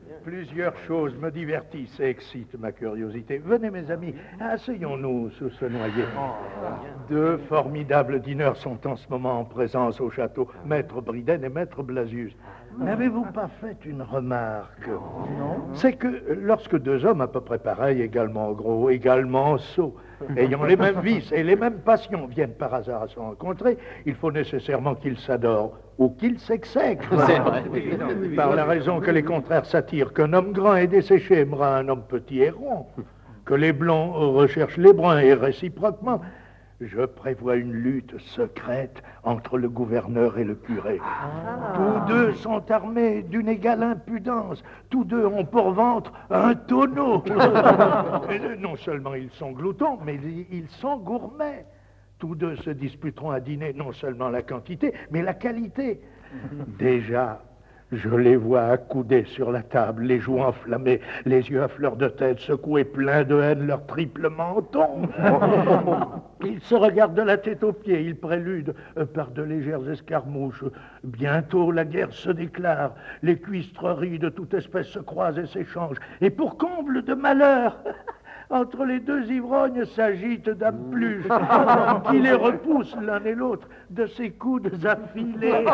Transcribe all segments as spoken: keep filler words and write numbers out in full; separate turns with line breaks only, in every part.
Plusieurs choses me divertissent et excitent ma curiosité. Venez, mes amis, asseyons-nous sous ce noyer. Deux formidables dîneurs sont en ce moment en présence au château, Maître Briden et Maître Blasius. N'avez-vous pas fait une remarque? Non. C'est que lorsque deux hommes à peu près pareils, également gros, également sots, ayant les mêmes vices et les mêmes passions, viennent par hasard à se rencontrer, il faut nécessairement qu'ils s'adorent ou qu'ils s'exècrent.
C'est vrai.
Par la raison que les contraires s'attirent, qu'un homme grand et desséché aimera un homme petit et rond, que les blancs recherchent les bruns et réciproquement. Je prévois une lutte secrète entre le gouverneur et le curé. Ah. Tous deux sont armés d'une égale impudence. Tous deux ont pour ventre un tonneau. Et non seulement ils sont gloutons, mais ils sont gourmets. Tous deux se disputeront à dîner non seulement la quantité, mais la qualité. Déjà, je les vois accoudés sur la table, les joues enflammées, les yeux à fleur de tête, secoués pleins de haine leur triple menton. Ils se regardent de la tête aux pieds, ils préludent par de légères escarmouches. Bientôt la guerre se déclare, les cuistreries de toute espèce se croisent et s'échangent. Et pour comble de malheur, entre les deux ivrognes s'agite Dame Pluche, qui les repousse l'un et l'autre de ses coudes affilés.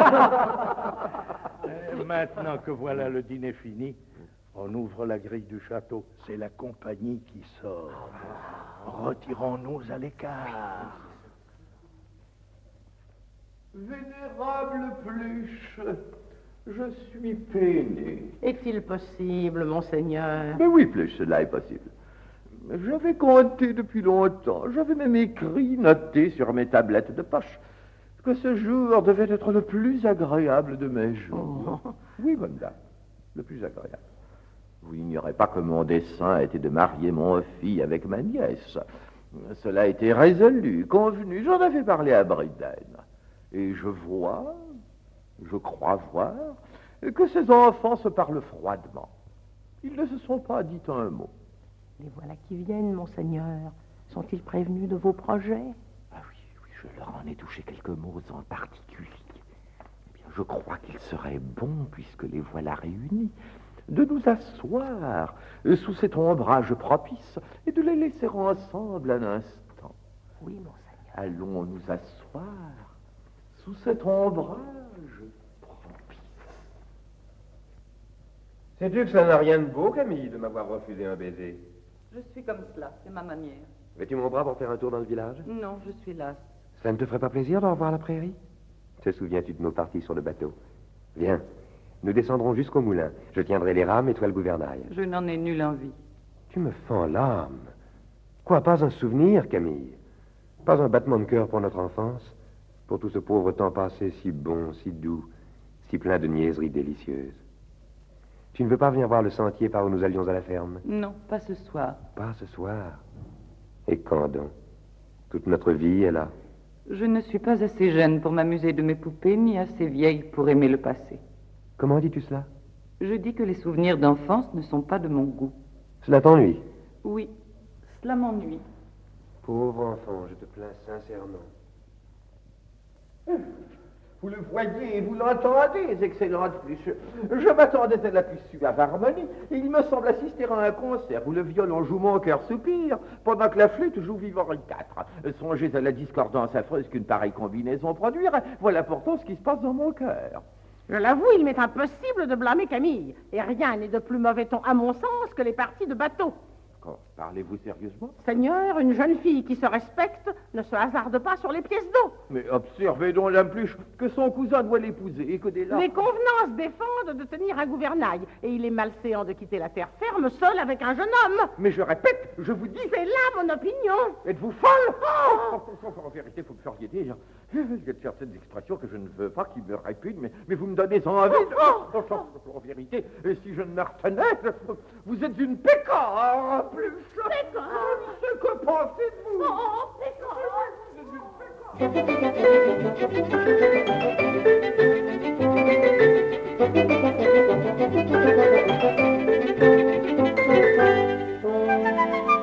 Et maintenant que voilà le dîner fini, on ouvre la grille du château. C'est la compagnie qui sort. Retirons-nous à l'écart.
Vénérable Pluche, je suis peiné.
Est-il possible, monseigneur?
Mais oui, Pluche, cela est possible. J'avais compté depuis longtemps, j'avais même écrit, noté sur mes tablettes de poche, que ce jour devait être le plus agréable de mes jours. Oh. Oui, bonne dame, le plus agréable. Vous ignorez pas que mon dessein était de marier mon fils avec ma nièce. Cela a été résolu, convenu, j'en avais parlé à Briden. Et je vois, je crois voir, que ces enfants se parlent froidement. Ils ne se sont pas dit un mot.
Les voilà qui viennent, monseigneur. Sont-ils prévenus de vos projets?
Ah oui, oui, je leur en ai touché quelques mots en particulier. Eh bien, je crois qu'il serait bon, puisque les voilà réunis, de nous asseoir sous cet ombrage propice et de les laisser ensemble un instant.
Oui, monseigneur.
Allons nous asseoir sous cet ombrage propice.
Sais-tu que ça n'a rien de beau, Camille, de m'avoir refusé un baiser?
Je suis comme cela, c'est ma manière.
Veux-tu mon bras pour faire un tour dans le village?
Non, je suis lasse.
Ça ne te ferait pas plaisir de revoir la prairie? Te souviens-tu de nos parties sur le bateau? Viens, nous descendrons jusqu'au moulin. Je tiendrai les rames et toi le gouvernail.
Je n'en ai nulle envie.
Tu me fends l'âme. Quoi, pas un souvenir, Camille? Pas un battement de cœur pour notre enfance? Pour tout ce pauvre temps passé si bon, si doux, si plein de niaiseries délicieuses? Tu ne veux pas venir voir le sentier par où nous allions à la ferme?
Non, pas ce soir.
Pas ce soir? Et quand donc? Toute notre vie est là.
Je ne suis pas assez jeune pour m'amuser de mes poupées, ni assez vieille pour aimer le passé.
Comment dis-tu cela?
Je dis que les souvenirs d'enfance ne sont pas de mon goût.
Cela t'ennuie?
Oui, cela m'ennuie.
Pauvre enfant, je te plains sincèrement.
Vous le voyez, vous l'entendez, excellente Pluche. Je m'attendais à la plus suave harmonie, et il me semble assister à un concert où le violon joue Mon cœur soupire, pendant que la flûte joue Vivre quatre. Songez à la discordance affreuse qu'une pareille combinaison produirait. Voilà pourtant ce qui se passe dans mon cœur.
Je l'avoue, il m'est impossible de blâmer Camille. Et rien n'est de plus mauvais ton, à mon sens, que les parties de bateau.
Quand parlez-vous sérieusement?
Seigneur, une jeune fille qui se respecte ne se hasarde pas sur les pièces d'eau.
Mais observez donc, la Pluche, que son cousin doit l'épouser et que dès lors...
Les convenances défendent de tenir un gouvernail. Et il est malséant de quitter la terre ferme seul avec un jeune homme.
Mais je répète, je vous dis...
C'est là mon opinion.
Êtes-vous folle? Oh en vérité, vous me feriez dire... Il y a de certaines expressions que je ne veux pas, qui me répugnent, mais, mais vous me donnez envie de... Oh, oh, en vérité, et si je ne me retenais, vous êtes une pécore, Pluche.
Pécore?
Ce que pensez-vous?
Oh, pécore.
Vous êtes une pécore.